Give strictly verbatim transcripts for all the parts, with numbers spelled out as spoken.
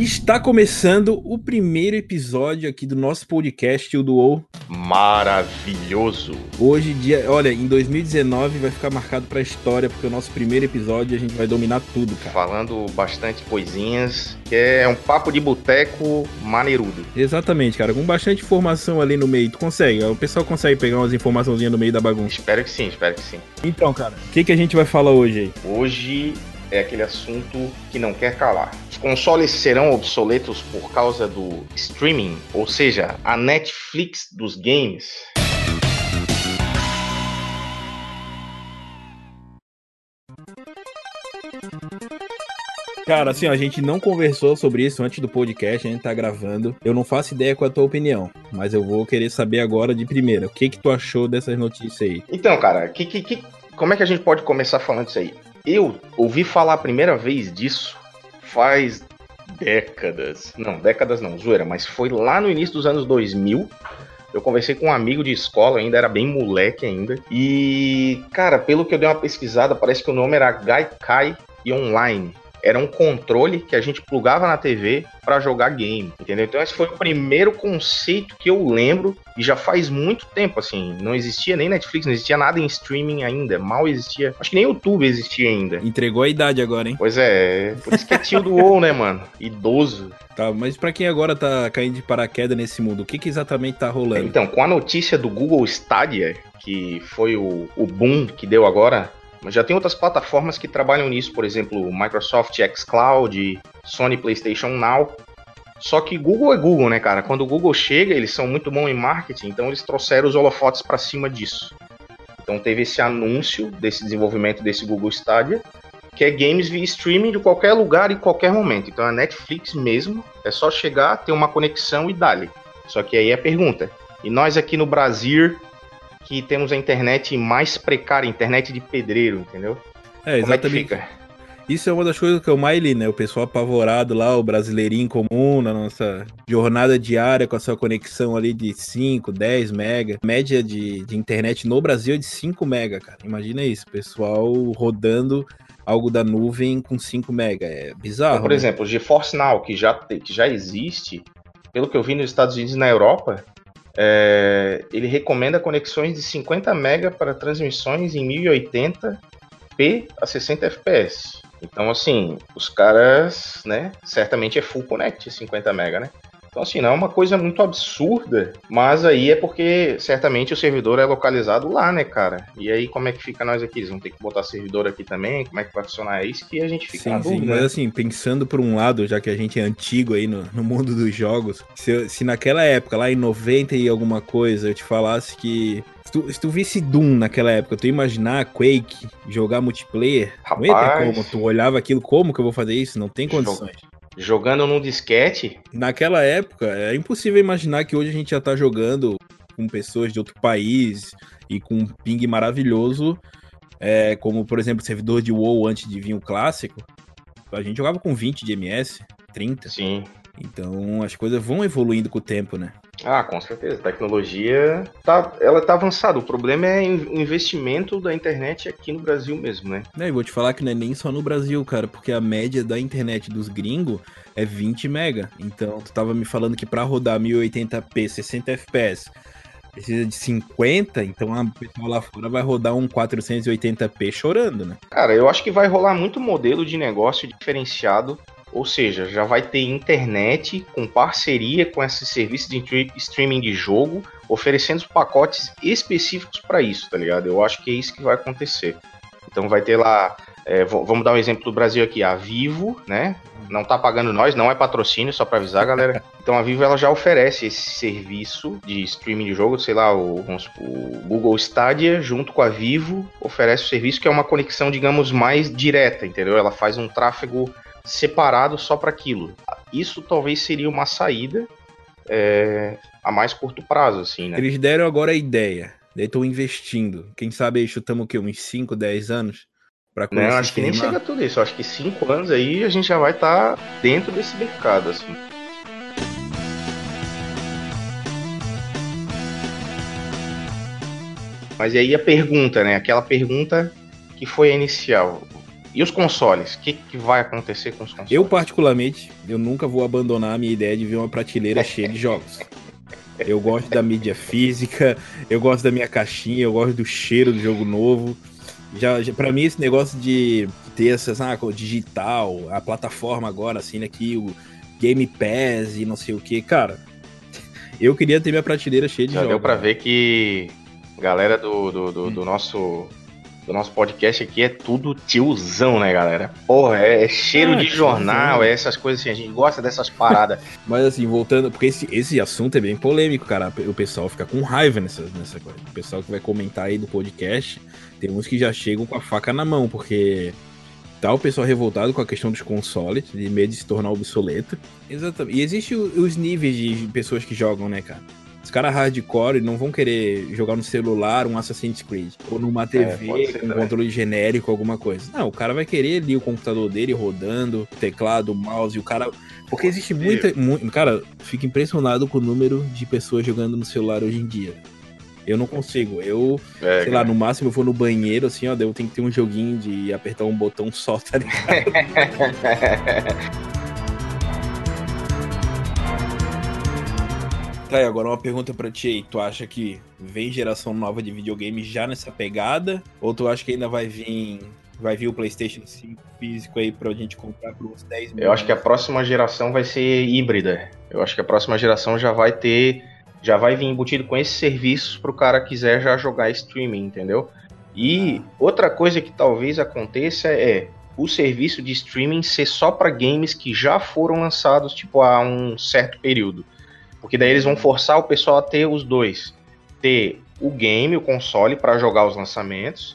Está começando o primeiro episódio aqui do nosso podcast, o Duou. Maravilhoso! Hoje, dia, olha, em dois mil e dezenove vai ficar marcado pra história, porque é o nosso primeiro episódio a gente vai dominar tudo, cara. Falando bastante coisinhas, que é um papo de boteco maneirudo. Exatamente, cara, com bastante informação ali no meio. Tu consegue, o pessoal consegue pegar umas informaçãozinhas no meio da bagunça. Espero que sim, espero que sim. Então, cara, o que, que a gente vai falar hoje aí? Hoje é aquele assunto que não quer calar. Os consoles serão obsoletos por causa do streaming, ou seja, a Netflix dos games. Cara, assim, ó, a gente não conversou sobre isso antes do podcast, a gente tá gravando. Eu não faço ideia qual é a tua opinião, mas eu vou querer saber agora de primeira. O que que tu achou dessas notícias aí? Então, cara, que, que, que, como é que a gente pode começar falando isso aí? Eu ouvi falar a primeira vez disso faz décadas. Não, décadas não, zoeira, mas foi lá no início dos anos dois mil. Eu conversei com um amigo de escola, ainda era bem moleque ainda. E, cara, pelo que eu dei uma pesquisada, parece que o nome era Gaikai e Online. Era um controle que a gente plugava na T V pra jogar game, entendeu? Então esse foi o primeiro conceito que eu lembro, e já faz muito tempo, assim, não existia nem Netflix, não existia nada em streaming ainda, mal existia, acho que nem YouTube existia ainda. Entregou a idade agora, hein? Pois é, por isso que é tio do WoW, né, mano? Idoso. Tá, mas pra quem agora tá caindo de paraquedas nesse mundo, o que que exatamente tá rolando? Então, com a notícia do Google Stadia, que foi o, o boom que deu agora, mas já tem outras plataformas que trabalham nisso, por exemplo, Microsoft xCloud, Sony PlayStation Now. Só que Google é Google, né, cara? Quando o Google chega, eles são muito bons em marketing, então eles trouxeram os holofotes para cima disso. Então teve esse anúncio desse desenvolvimento desse Google Stadia, que é games via streaming de qualquer lugar e qualquer momento. Então a Netflix mesmo, é só chegar, ter uma conexão e dali. Só que aí é a pergunta, e nós aqui no Brasil, que temos a internet mais precária, internet de pedreiro, entendeu? É, exatamente. Como é que fica? Isso é uma das coisas que eu mais li, né? O pessoal apavorado lá, o brasileirinho comum, na nossa jornada diária com a sua conexão ali de cinco, dez mega. Média de, de internet no Brasil é de cinco mega, cara. Imagina isso, pessoal rodando algo da nuvem com cinco mega. É bizarro, então, por né? exemplo, o GeForce Now, que já, que já existe, pelo que eu vi nos Estados Unidos e na Europa, é, ele recomenda conexões de cinquenta mega para transmissões em mil e oitenta p a sessenta F P S. Então, assim, os caras, né, certamente é full connect cinquenta mega, né? Então, assim, não é uma coisa muito absurda, mas aí é porque certamente o servidor é localizado lá, né, cara? E aí como é que fica nós aqui? Eles vão ter que botar servidor aqui também? Como é que vai funcionar isso? Que a gente fica sim, na dúvida. Sim, mas assim, pensando por um lado, já que a gente é antigo aí no, no mundo dos jogos, se, se naquela época, lá em noventa e alguma coisa, eu te falasse que Se tu, se tu visse Doom naquela época, tu ia imaginar Quake, jogar multiplayer, Rapaz, não ia ter como. Tu olhava aquilo, como que eu vou fazer isso? Não tem condições. Jogando num disquete? Naquela época, é impossível imaginar que hoje a gente já tá jogando com pessoas de outro país e com um ping maravilhoso, é, como, por exemplo, o servidor de WoW antes de vir o clássico. A gente jogava com vinte de M S, trinta. Sim. Então as coisas vão evoluindo com o tempo, né? Ah, com certeza. A tecnologia tá, ela tá avançada. O problema é o investimento da internet aqui no Brasil mesmo, né? É, e vou te falar que não é nem só no Brasil, cara, porque a média da internet dos gringos é vinte mega. Então, tu tava me falando que pra rodar mil e oitenta p, sessenta F P S, precisa de cinquenta, então a pessoa lá fora vai rodar um quatrocentos e oitenta p chorando, né? Cara, eu acho que vai rolar muito modelo de negócio diferenciado. Ou seja, já vai ter internet com parceria com esses serviços de streaming de jogo, oferecendo pacotes específicos para isso, tá ligado? Eu acho que é isso que vai acontecer. Então vai ter lá, é, vamos dar um exemplo do Brasil aqui, a Vivo, né? Não tá pagando nós, não é patrocínio, só para avisar, galera. Então a Vivo ela já oferece esse serviço de streaming de jogo, sei lá, o, o Google Stadia, junto com a Vivo, oferece o serviço que é uma conexão, digamos, mais direta, entendeu? Ela faz um tráfego separado só para aquilo. Isso talvez seria uma saída é, a mais curto prazo, assim, né? Eles deram agora a ideia, daí estão investindo. Quem sabe aí chutamos o quê? Uns cinco, dez anos? Pra Não, acho que nem chega a tudo isso. Acho que cinco anos aí a gente já vai estar tá dentro desse mercado, assim. Mas e aí a pergunta, né? Aquela pergunta que foi a inicial. E os consoles? O que, que vai acontecer com os consoles? Eu, particularmente, eu nunca vou abandonar a minha ideia de ver uma prateleira cheia de jogos. Eu gosto da mídia física, eu gosto da minha caixinha, eu gosto do cheiro do jogo novo. Já, já, pra mim, esse negócio de ter essas, ah, digital, a plataforma agora, assim, né, que o Game Pass e não sei o que, cara, eu queria ter minha prateleira cheia de já jogos. Deu pra ver que a galera do, do, do, hum. do nosso... do nosso podcast aqui é tudo tiozão, né, galera? Porra, é, é cheiro ah, de jornal, é essas coisas assim, a gente gosta dessas paradas. Mas assim, voltando, porque esse, esse assunto é bem polêmico, cara, o pessoal fica com raiva nessa, nessa coisa. O pessoal que vai comentar aí do podcast, tem uns que já chegam com a faca na mão, porque tá o pessoal revoltado com a questão dos consoles, de medo de se tornar obsoleto. Exatamente. E existem os níveis de pessoas que jogam, né, cara? Os caras hardcore não vão querer jogar no celular um Assassin's Creed ou numa T V é, com um controle genérico, alguma coisa. Não, o cara vai querer ali o computador dele rodando, o teclado, o mouse, o cara... Porque existe muita... Mu... Cara, fico impressionado com o número de pessoas jogando no celular hoje em dia. Eu não consigo. Eu, é, sei cara. lá, no máximo eu vou no banheiro, assim, ó, eu tenho que ter um joguinho de apertar um botão só, tá ligado? Tá, e agora uma pergunta pra ti aí. Tu acha que vem geração nova de videogame já nessa pegada? Ou tu acha que ainda vai vir, vai vir o PlayStation cinco físico aí pra gente comprar por uns dez mil? Eu acho que a próxima geração vai ser híbrida. Eu acho que a próxima geração já vai ter... Já vai vir embutido com esses serviços pro cara quiser já jogar streaming, entendeu? E ah. outra coisa que talvez aconteça é o serviço de streaming ser só pra games que já foram lançados, tipo, há um certo período. Porque daí eles vão forçar o pessoal a ter os dois. Ter o game, o console, para jogar os lançamentos.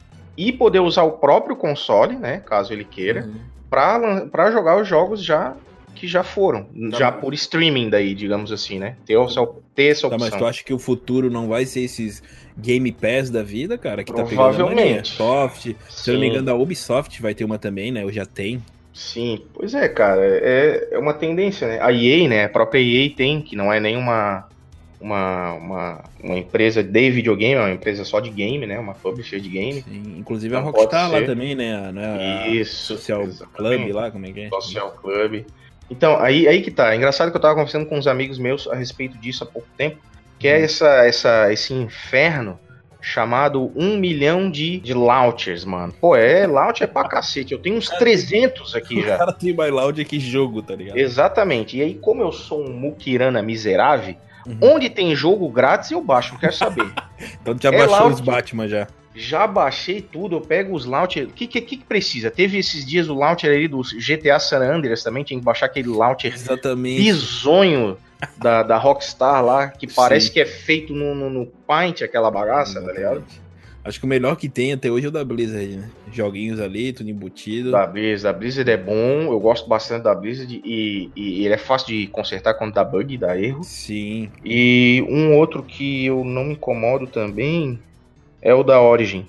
E poder usar o próprio console, né? Caso ele queira. Uhum. Para jogar os jogos já que já foram. Tá, já mas... por streaming daí, digamos assim, né? Ter, ter essa opção. Tá, mas tu acha que o futuro não vai ser esses Game Pass da vida, cara? Que Provavelmente. Tá pegando a Soft. Se eu não me engano, a Ubisoft vai ter uma também, né? Eu já tenho. Sim, pois é, cara, é, é uma tendência, né? A E A, né, a própria E A tem, que não é nenhuma uma, uma, uma empresa de videogame, é uma empresa só de game, né, uma publisher de game. Sim, inclusive a Rockstar lá também, né, né Isso, a Social exatamente. Club lá, como é que é? Social Club. Então, aí, aí que tá, é engraçado que eu tava conversando com uns amigos meus a respeito disso há pouco tempo, que é essa, essa, esse inferno chamado um milhão de, de launchers, mano. Pô, é, launcher é pra cacete. Eu tenho uns trezentos aqui já. O cara tem mais launcher que jogo, tá ligado? Exatamente. E aí, como eu sou um muquirana miserável, uhum. onde tem jogo grátis, eu baixo, não quero saber. Então tu já é baixou launcher, os Batman já. Já baixei tudo, eu pego os launcher. O que, que, que precisa? Teve esses dias o launcher aí do G T A San Andreas também, tinha que baixar aquele launcher Exatamente. bizonho da, da Rockstar lá, que parece Sim. que é feito no, no, no Paint, aquela bagaça, Exatamente. Tá ligado? Acho que o melhor que tem até hoje é o da Blizzard, né? Joguinhos ali, tudo embutido. Da Blizzard, a Blizzard é bom, eu gosto bastante da Blizzard e, e ele é fácil de consertar quando dá bug, dá erro. Sim. E um outro que eu não me incomodo também é o da Origin.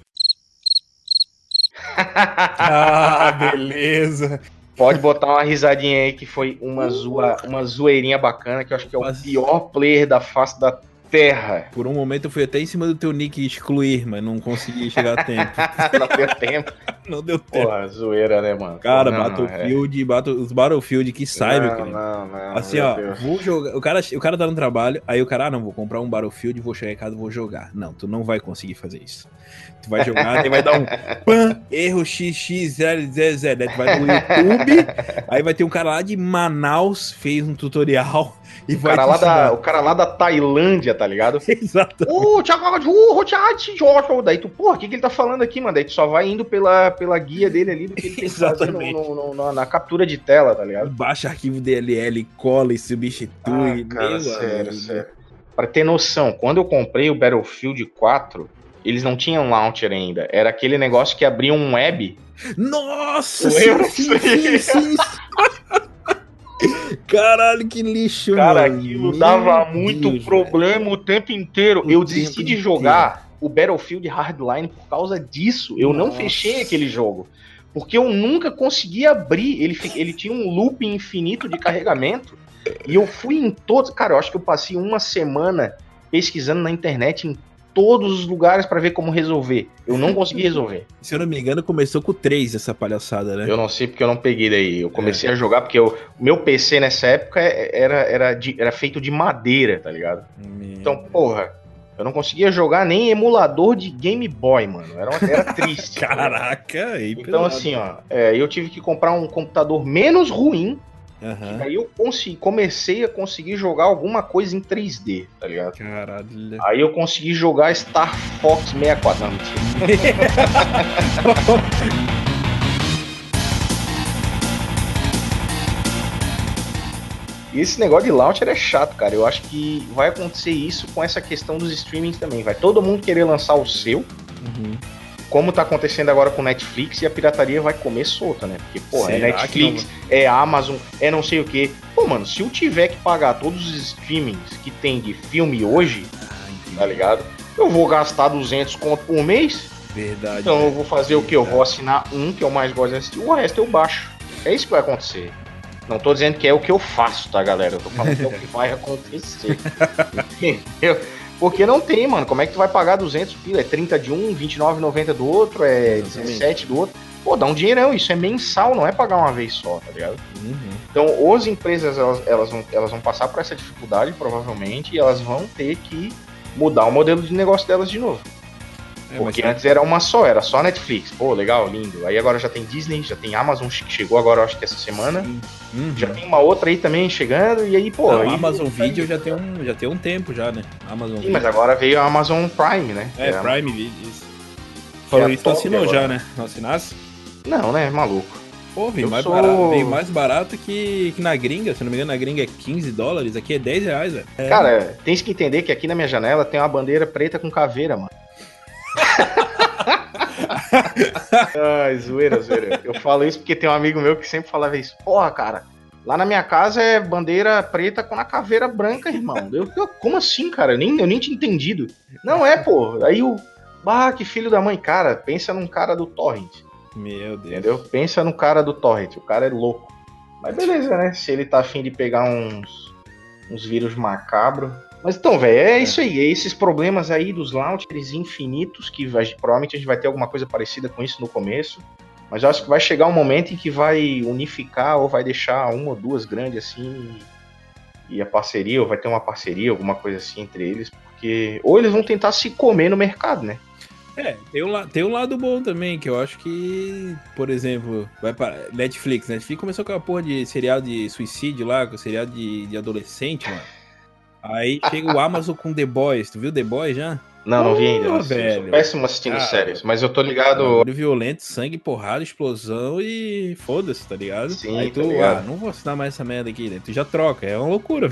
Ah, beleza. Pode botar uma risadinha aí que foi uma, zoa, uma zoeirinha bacana, que eu acho que é o Mas... pior player da face da terra. Por um momento eu fui até em cima do teu nick excluir, mas não consegui chegar a tempo. Não deu tempo. Não deu tempo. Porra, zoeira, né, mano? Cara, não, Battlefield, é. Battle, os Battlefield que sai, não, meu querido. Não, não, assim, ó, Deus. vou jogar. O cara, o cara tá no trabalho, aí o cara, ah, não, vou comprar um Battlefield, vou chegar em casa e vou jogar. Não, tu não vai conseguir fazer isso. Tu vai jogar, aí vai dar um pam, erro X X zero zero zero, né? Tu vai no YouTube, aí vai ter um cara lá de Manaus, fez um tutorial. E o, vai cara lá da, o cara lá da Tailândia, tá ligado? Exato. Uh, daí tu, porra, o que, que ele tá falando aqui, mano? Daí tu só vai indo pela, pela guia dele ali do que ele tem que fazer no, no, no, na captura de tela, tá ligado? Baixa arquivo D L L, cola e substitui. Ah, cara, sério, amigo. sério. Pra ter noção, quando eu comprei o Battlefield quatro, eles não tinham launcher ainda. Era aquele negócio que abria um web. Nossa! Sim, sim, sim, sim. Caralho, que lixo, cara, mano. aquilo Meu dava muito Deus, problema velho. o tempo inteiro. O eu desisti de jogar inteiro. o Battlefield Hardline por causa disso. Eu Nossa. não fechei aquele jogo. Porque eu nunca consegui abrir. Ele, ele tinha um loop infinito de carregamento. E eu fui em todos. Cara, eu acho que eu passei uma semana pesquisando na internet em todos os lugares pra ver como resolver. Eu não consegui resolver. Se eu não me engano, começou com o três essa palhaçada, né? Eu não sei porque eu não peguei daí. Eu comecei é. a jogar porque o meu P C nessa época era, era, de, era feito de madeira, tá ligado? Meu então, porra, eu não conseguia jogar nem emulador de Game Boy, mano. Era, uma, era triste. Caraca, aí Então, pelado. assim, ó, é, eu tive que comprar um computador menos ruim. Uhum. Aí eu consegui, comecei a conseguir jogar alguma coisa em três D, tá ligado? Caralho. Aí eu consegui jogar Star Fox sessenta e quatro. Não, mentira. E esse negócio de launcher é chato, cara. Eu acho que vai acontecer isso com essa questão dos streamings também. Vai todo mundo querer lançar o seu. Uhum. Como tá acontecendo agora com Netflix, e a pirataria vai comer solta, né? Porque, pô, é Netflix, é Amazon, é não sei o quê. Pô, mano, se eu tiver que pagar todos os streamings que tem de filme hoje, ah, tá ligado? Eu vou gastar duzentos conto por mês. Verdade. Então é, eu vou fazer é, o quê? Eu vou assinar um que eu mais gosto de assistir, o resto eu baixo. É isso que vai acontecer. Não tô dizendo que é o que eu faço, tá, galera? Eu tô falando que é o que vai acontecer. Entendeu? Porque não tem, mano. Como é que tu vai pagar duzentos pila? É trinta de um, vinte e nove reais e noventa centavos do outro, é dezessete do outro. Pô, dá um dinheirão. Isso é mensal, não é pagar uma vez só, tá ligado? Uhum. Então, as empresas, elas, elas, vão, elas vão passar por essa dificuldade, provavelmente, e elas vão ter que mudar o modelo de negócio delas de novo. É, Porque antes era uma só, era só Netflix. Pô, legal, lindo. Aí agora já tem Disney, já tem Amazon, que chegou agora, eu acho que essa semana. Uhum. Já tem uma outra aí também chegando, e aí, pô... Não, aí, Amazon Video já tem, um, já tem um tempo já, né? Amazon Sim, Video. mas agora veio a Amazon Prime, né? É, é Prime Video, isso. Falou isso, tu assinou agora. Já, né? Não assinasse? Não, né? Maluco. Pô, veio mais, sou... barato, veio mais barato que, que na gringa, se não me engano, na gringa é quinze dólares, aqui é dez reais, velho. É. Cara, tem que entender que aqui na minha janela tem uma bandeira preta com caveira, mano. Ai, zoeira, zoeira. Eu falo isso porque tem um amigo meu que sempre falava isso. Porra, cara, lá na minha casa é bandeira preta com a caveira branca, irmão. Eu, eu, como assim, cara? Eu nem, eu nem tinha entendido. Não é, pô. Aí o... Ah, que filho da mãe. Cara, pensa num cara do Torrent. Meu Deus. Entendeu? Pensa no cara do Torrent. O cara é louco. Mas beleza, né? Se ele tá afim de pegar uns, uns vírus macabros... Mas então, velho, é, é isso aí, é esses problemas aí dos launchers infinitos, que vai, provavelmente a gente vai ter alguma coisa parecida com isso no começo, mas eu acho que vai chegar um momento em que vai unificar ou vai deixar uma ou duas grandes assim, e a parceria, ou vai ter uma parceria, alguma coisa assim entre eles, porque ou eles vão tentar se comer no mercado, né? É, tem um, tem um lado bom também, que eu acho que, por exemplo, vai para Netflix, Netflix começou com a porra de seriado de suicídio lá, com seriado de, de adolescente, mano. Aí chega o Amazon com The Boys. Tu viu The Boys já? Não, não vi ainda. Oh, velho. Sou péssimo assistindo Cara, séries, mas eu tô ligado... É violento, sangue, porrada, explosão e foda-se, tá ligado? Sim, Aí tu, tá ah, não vou assinar mais essa merda aqui, né? Tu já troca, é uma loucura.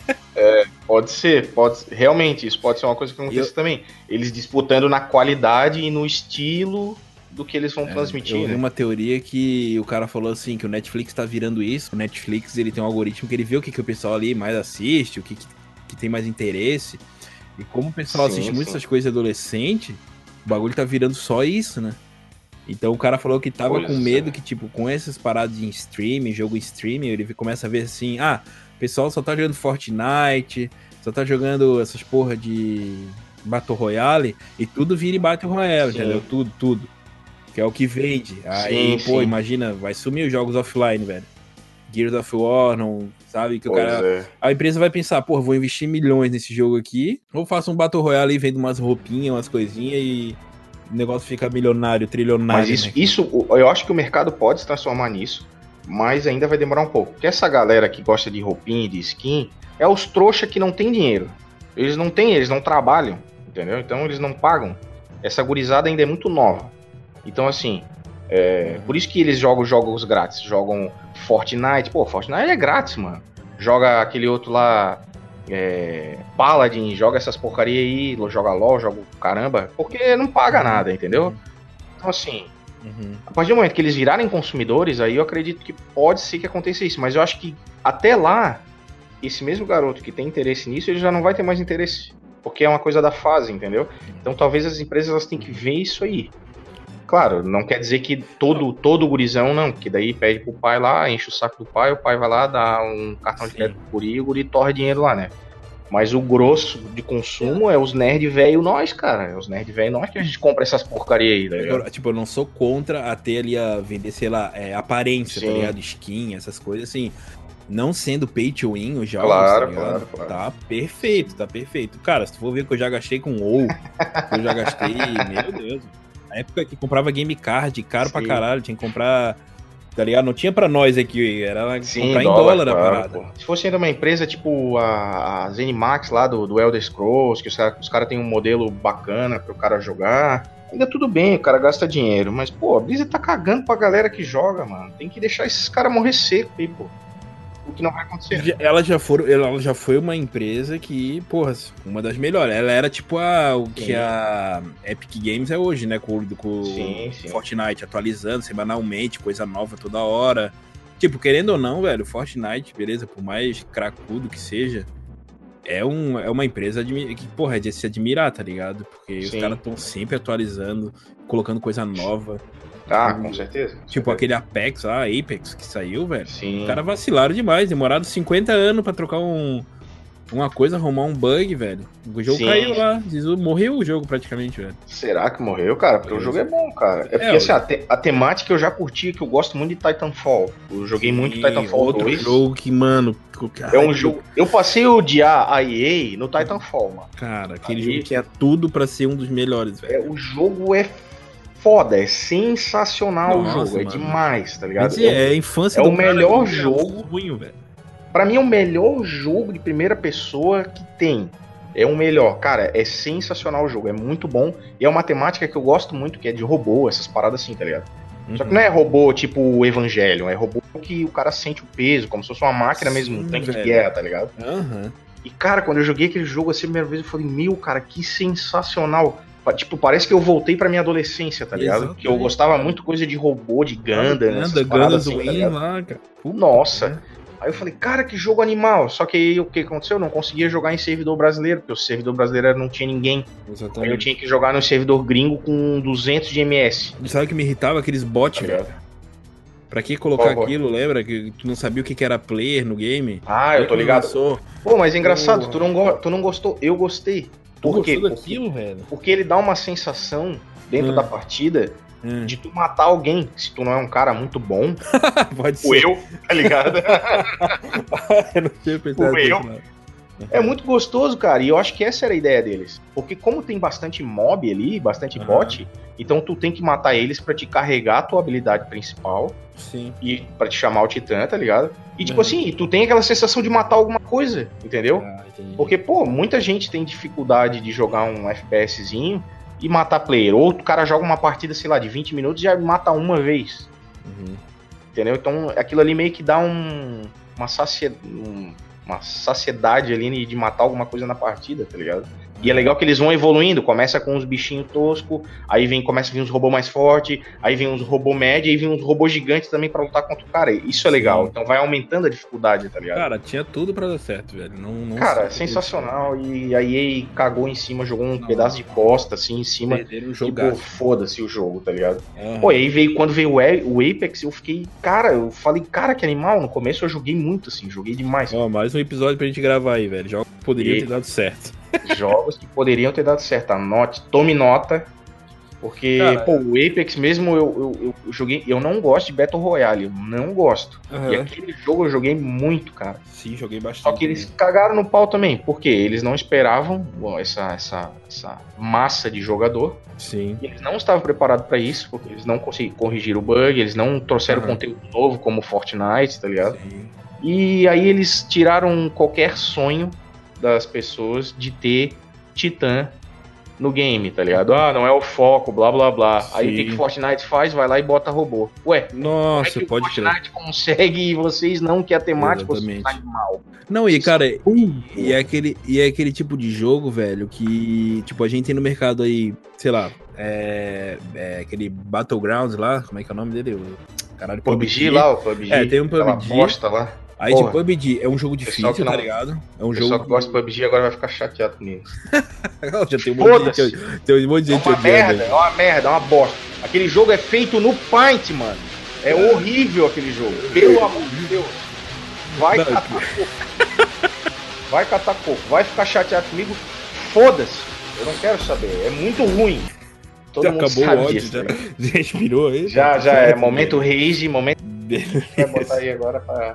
É, pode ser, pode ser. Realmente, isso pode ser uma coisa que acontece eu... também. Eles disputando na qualidade e no estilo do que eles vão é, transmitir, eu né? vi uma teoria que o cara falou assim, que o Netflix tá virando isso. O Netflix, ele tem um algoritmo que ele vê o que, que o pessoal ali mais assiste, o que, que que tem mais interesse, e como o pessoal sim, assiste sim. muito essas coisas adolescente, o bagulho tá virando só isso, né? Então o cara falou que tava pois com medo é. que, tipo, com essas paradas de streaming, jogo streaming, ele começa a ver assim, ah, o pessoal só tá jogando Fortnite, só tá jogando essas porra de Battle Royale, e tudo vira em Battle Royale, sim. entendeu? Tudo, tudo. Que é o que vende. Aí, sim, pô, sim. imagina, vai sumir os jogos offline, velho. Gears of War, não, sabe? Que pois o cara. É. A empresa vai pensar, pô, vou investir milhões nesse jogo aqui, ou faço um Battle Royale e vendo umas roupinhas, umas coisinhas e o negócio fica milionário, trilionário. Mas isso, né? isso, eu acho que o mercado pode se transformar nisso, mas ainda vai demorar um pouco. Porque essa galera que gosta de roupinha e de skin é os trouxa que não tem dinheiro. Eles não têm, eles não trabalham, entendeu? Então eles não pagam. Essa gurizada ainda é muito nova. Então, assim. É, por isso que eles jogam jogos grátis. Jogam Fortnite. Pô, Fortnite é grátis, mano. Joga aquele outro lá, é, Paladin, joga essas porcaria aí, joga LOL, joga caramba, porque não paga nada, entendeu? Então, assim, uhum. a partir do momento que eles virarem consumidores, aí eu acredito que pode ser que aconteça isso. Mas eu acho que até lá, esse mesmo garoto que tem interesse nisso, ele já não vai ter mais interesse. Porque é uma coisa da fase, entendeu? Então talvez as empresas elas tenham que ver isso aí. Claro, não quer dizer que todo, todo gurizão, não, porque daí pede pro pai lá, enche o saco do pai, o pai vai lá, dá um cartão Sim. de crédito pro guri e o guri torre dinheiro lá, né? Mas o grosso de consumo é os nerd velho nós, cara. É os nerd velho nós que a gente compra essas porcaria aí, tá ligado? Eu, tipo, eu não sou contra a ter ali a vender, sei lá, é, aparência, Sim. tá ligado? Skin, essas coisas assim. Não sendo pay to win os jogos, Claro, tá ligado? claro, claro. Tá perfeito, tá perfeito. Cara, se tu for ver que eu já gastei com WoW, que eu já gastei, meu Deus. Na época que comprava game card, caro Sim. pra caralho, tinha que comprar, tá ligado? Não tinha pra nós aqui, era Sim, comprar dólar, em dólar a claro, parada. pô. Se fosse ainda uma empresa tipo a, a Zenimax lá do, do Elder Scrolls, que os caras cara têm um modelo bacana pro cara jogar, ainda tudo bem, o cara gasta dinheiro, mas, pô, a Blizzard tá cagando pra galera que joga, mano. Tem que deixar esses caras morrer seco aí, pô. O que não vai acontecer. Ela já, for, ela já foi uma empresa que, porra, uma das melhores. Ela era tipo a, o que sim. a Epic Games é hoje, né? Com, com sim, sim. Fortnite atualizando semanalmente, coisa nova toda hora. Tipo, querendo ou não, velho, Fortnite, beleza, por mais cracudo que seja, é, um, é uma empresa que, porra, é de se admirar, tá ligado? Porque sim. os caras estão sempre atualizando, colocando coisa nova. Ah, com certeza. Com tipo certeza. aquele Apex lá, Apex que saiu, velho. Sim. Os caras vacilaram demais, demoraram cinquenta anos pra trocar um, uma coisa, arrumar um bug, velho. O jogo Sim. caiu lá, morreu o jogo praticamente, velho. Será que morreu, cara? Porque é. o jogo é bom, cara. É porque é, assim, a, te, a temática eu já curti, que eu gosto muito de Titanfall. Eu joguei Sim, muito Titanfall outro dois. jogo que, mano... Cara, é um jogo... Eu passei a odiar a E A no Titanfall, mano. Cara, aquele Aí, jogo tinha tudo pra ser um dos melhores, velho. É, o jogo é foda, é sensacional. Nossa, o jogo, é mano. demais, tá ligado? Dizer, é a infância é do o melhor cara, jogo. Ruim, velho. Pra mim é o melhor jogo de primeira pessoa que tem. É o melhor, cara, é sensacional o jogo, é muito bom. E é uma temática que eu gosto muito, que é de robô, essas paradas assim, tá ligado? Uhum. Só que não é robô tipo o Evangelion, é robô que o cara sente o peso, como se fosse uma máquina Sim, mesmo, um tanque velho. de guerra, tá ligado? Uhum. E cara, quando eu joguei aquele jogo assim a primeira vez, eu falei, meu, cara, que sensacional. Tipo, parece que eu voltei pra minha adolescência, tá ligado? Exatamente. Que eu gostava muito coisa de robô, de Gundam, ah, essas paradas assim, tá lá, cara. Puta, Nossa. Né? Aí eu falei, cara, que jogo animal. Só que aí o que aconteceu? Eu não conseguia jogar em servidor brasileiro, porque o servidor brasileiro não tinha ninguém. Exatamente. Aí eu tinha que jogar no servidor gringo com duzentos de M S. Sabe o que me irritava? Aqueles bots, tá velho. Pra que colocar oh, aquilo, lembra? Que tu não sabia o que era player no game? Ah, eu tô ligado. Pô, mas é engraçado, tu não, go- tu não gostou, eu gostei. Tu Por quê? gostou daquilo, porque, velho? Porque ele dá uma sensação dentro hum. da partida hum. de tu matar alguém. Se tu não é um cara muito bom, pode ser. O eu, tá ligado? eu não tinha pensado o eu. É muito gostoso, cara, e eu acho que essa era a ideia deles. Porque como tem bastante mob ali, bastante uhum. bot, então tu tem que matar eles pra te carregar a tua habilidade principal. Sim. E pra te chamar o titã, tá ligado? E tipo uhum. assim, tu tem aquela sensação de matar alguma coisa, entendeu? Ah, porque, pô, muita gente tem dificuldade de jogar um FPSzinho e matar player. Ou o cara joga uma partida, sei lá, de vinte minutos e já mata uma vez. Uhum. Entendeu? Então aquilo ali meio que dá um, uma saciedade... Um, uma saciedade ali de matar alguma coisa na partida, tá ligado? E é legal que eles vão evoluindo, começa com uns bichinhos toscos, aí vem, começa a vir uns robôs mais fortes, aí vem uns robôs médios, aí vem uns robôs gigantes também pra lutar contra o cara. Isso é legal, Sim. então vai aumentando a dificuldade, tá ligado? Cara, tinha tudo pra dar certo, velho. Não, não cara, sensacional, e a E A cagou em cima, jogou um não, pedaço de costa, assim, em cima, tipo, foda-se o jogo, tá ligado? Uhum. Pô, e aí veio, quando veio o Apex, eu fiquei, cara, eu falei, cara, que animal, no começo eu joguei muito, assim, joguei demais. Ó, mais um episódio pra gente gravar aí, velho, jogos que poderiam e... ter dado certo. Jogos que poderiam ter dado certo. Anote, tome nota. Porque, cara, pô, o Apex mesmo eu, eu, eu joguei. Eu não gosto de Battle Royale. Eu não gosto. Uhum. E aquele jogo eu joguei muito, cara. Sim, joguei bastante. Só que eles mesmo. cagaram no pau também. Porque eles não esperavam bom, essa, essa, essa massa de jogador. Sim. E eles não estavam preparados pra isso. Porque eles não conseguiram corrigir o bug. Eles não trouxeram uhum. conteúdo novo como Fortnite, tá ligado? Sim. E aí eles tiraram qualquer sonho das pessoas de ter Titã no game, tá ligado? Ah, não é o foco, blá blá blá. Sim. Aí o que, que Fortnite faz? Vai lá e bota robô. Ué, nossa, como é que pode o Fortnite crer. consegue e vocês não, que a temática Exatamente. Tá mal. Não, e cara, e, e, é aquele, e é aquele tipo de jogo, velho, que tipo, a gente tem no mercado aí, sei lá, é, é aquele Battlegrounds lá, como é que é o nome dele? O, caralho, P U B G lá, o P U B G. É, tem um P U B G. Bosta lá. Aí Porra. de P U B G é um jogo difícil, não, tá ligado? É um o jogo. Só que gosta de P U B G agora vai ficar chateado comigo. Já tem um monte de gente, tem um monte de gente é uma merda, é uma merda, é uma bosta. Aquele jogo é feito no Paint, mano. É horrível aquele jogo. Pelo amor de Deus. Vai catar. vai catar coco, vai ficar chateado comigo, foda-se. Eu não quero saber, é muito ruim. Todo já mundo acabou sabe o ódio, disso, já, né? Já respirou aí? Já, já, é momento rage, momento... Vai botar aí agora pra...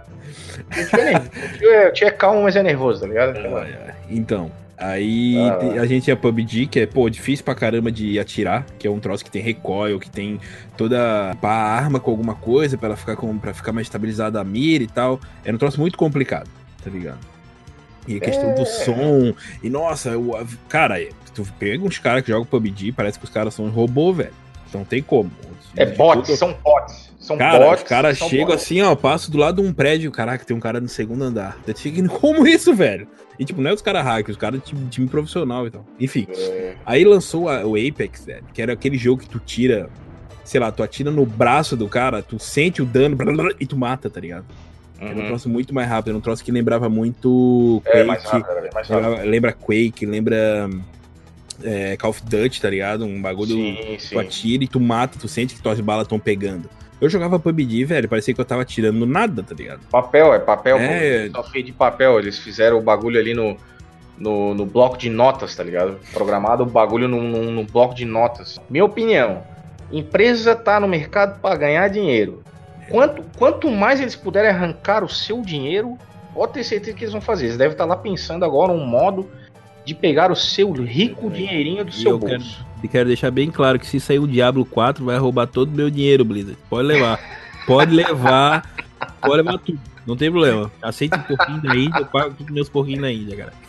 O tio é calmo, mas é nervoso, tá ligado? Ah, então, aí ah, a gente tinha P U B G, que é, pô, difícil pra caramba de atirar, que é um troço que tem recoil, que tem toda a arma com alguma coisa pra ela ficar, com, pra ficar mais estabilizada a mira e tal. Era um troço muito complicado, tá ligado? E a questão é... do som, e nossa, eu, cara, tu pega uns caras que jogam P U B G, parece que os caras são robô, velho. Não tem como. É bots, tudo... são bots. São cara, bots, os caras chegam assim, ó, passo do lado de um prédio, caraca, tem um cara no segundo andar. Eu fico, como isso, velho? E tipo, não é os caras hackers, os caras time, time profissional e tal. Enfim, é... aí lançou a, o Apex, velho, que era aquele jogo que tu tira, sei lá, tu atira no braço do cara, tu sente o dano blá, blá, blá, e tu mata, tá ligado? Uhum. Era um troço muito mais rápido, era um troço que lembrava muito Quake. É, mais rápido, era mais rápido. Lembra, lembra Quake, lembra é, Call of Duty, tá ligado? Um bagulho, sim, sim. Tu atira e tu mata, tu sente que tuas balas estão pegando. Eu jogava P U B G, velho, parecia que eu tava atirando no nada, tá ligado? Papel, é papel, é... Pô, só feito de papel, eles fizeram o bagulho ali no, no, no bloco de notas, tá ligado? Programado o bagulho no, no, no bloco de notas. Minha opinião, empresa tá no mercado pra ganhar dinheiro. Quanto, quanto mais eles puderem arrancar o seu dinheiro, pode ter certeza que eles vão fazer. Eles devem estar lá pensando agora um modo de pegar o seu rico dinheirinho do e seu bolso. Quero, e quero deixar bem claro que se sair o Diablo quatro, vai roubar todo o meu dinheiro, Blizzard. Pode levar. Pode levar. Pode levar tudo. Não tem problema. Aceita um porquinho da Índia, eu pago todos meus porquinhos da Índia, cara.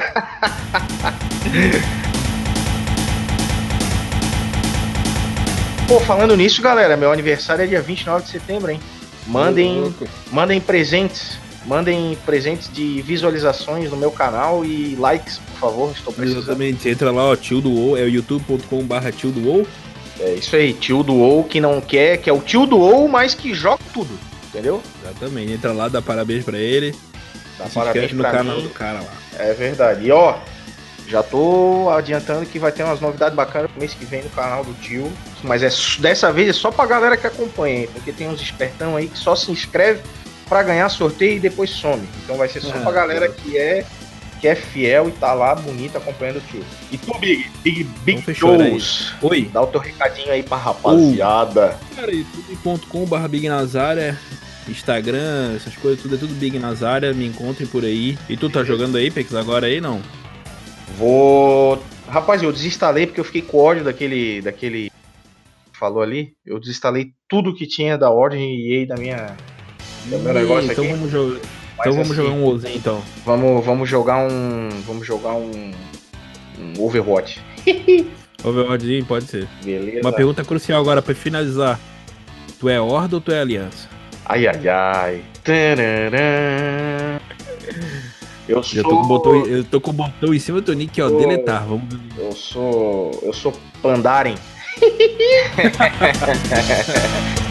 Pô, falando nisso, galera, meu aniversário é dia vinte e nove de setembro, hein? Mandem, mandem presentes. Mandem presentes de visualizações no meu canal e likes, por favor, estou precisando. Exatamente, entra lá, ó, Tio do WoW, é o youtube ponto com barra Tio do WoW. É isso aí, Tio do WoW que não quer, que é o Tio do WoW, mas que joga tudo, entendeu? Exatamente, entra lá, dá parabéns pra ele. Dá parabéns no canal mim. do cara lá. É verdade, e ó, já tô adiantando que vai ter umas novidades bacanas no mês que vem no canal do Tio, mas é, dessa vez é só pra galera que acompanha, hein? Porque tem uns espertão aí que só se inscreve pra ganhar sorteio e depois some. Então vai ser só ah, pra galera que é, que é fiel e tá lá bonito acompanhando o tio. E tu, Big, Big, Big Shows. Oi. Dá o teu recadinho aí pra rapaziada. Uh, cara, youtube ponto com barra Big Nazária, Instagram, essas coisas, tudo é tudo Big Nazária, me encontrem por aí. E tu tá jogando Apex agora aí, não? Vou... Rapaz, eu desinstalei porque eu fiquei com ódio daquele... daquele... falou ali. Eu desinstalei tudo que tinha da Ordem E A da minha... É meu negócio então aqui. Vamos jogar, então vamos assim, jogar um WoWzinho então. Vamos, vamos jogar um, vamos jogar um, um Overwatch. Overwatchzinho pode ser. Beleza. Uma pergunta crucial agora para finalizar. Tu é Horda ou tu é Aliança? Ai ai ai. Tarará. Eu sou. Eu tô com o botão, eu tô com o botão em cima do teu nick, ó, sou... deletar. Vamos. Eu sou, eu sou Pandaren.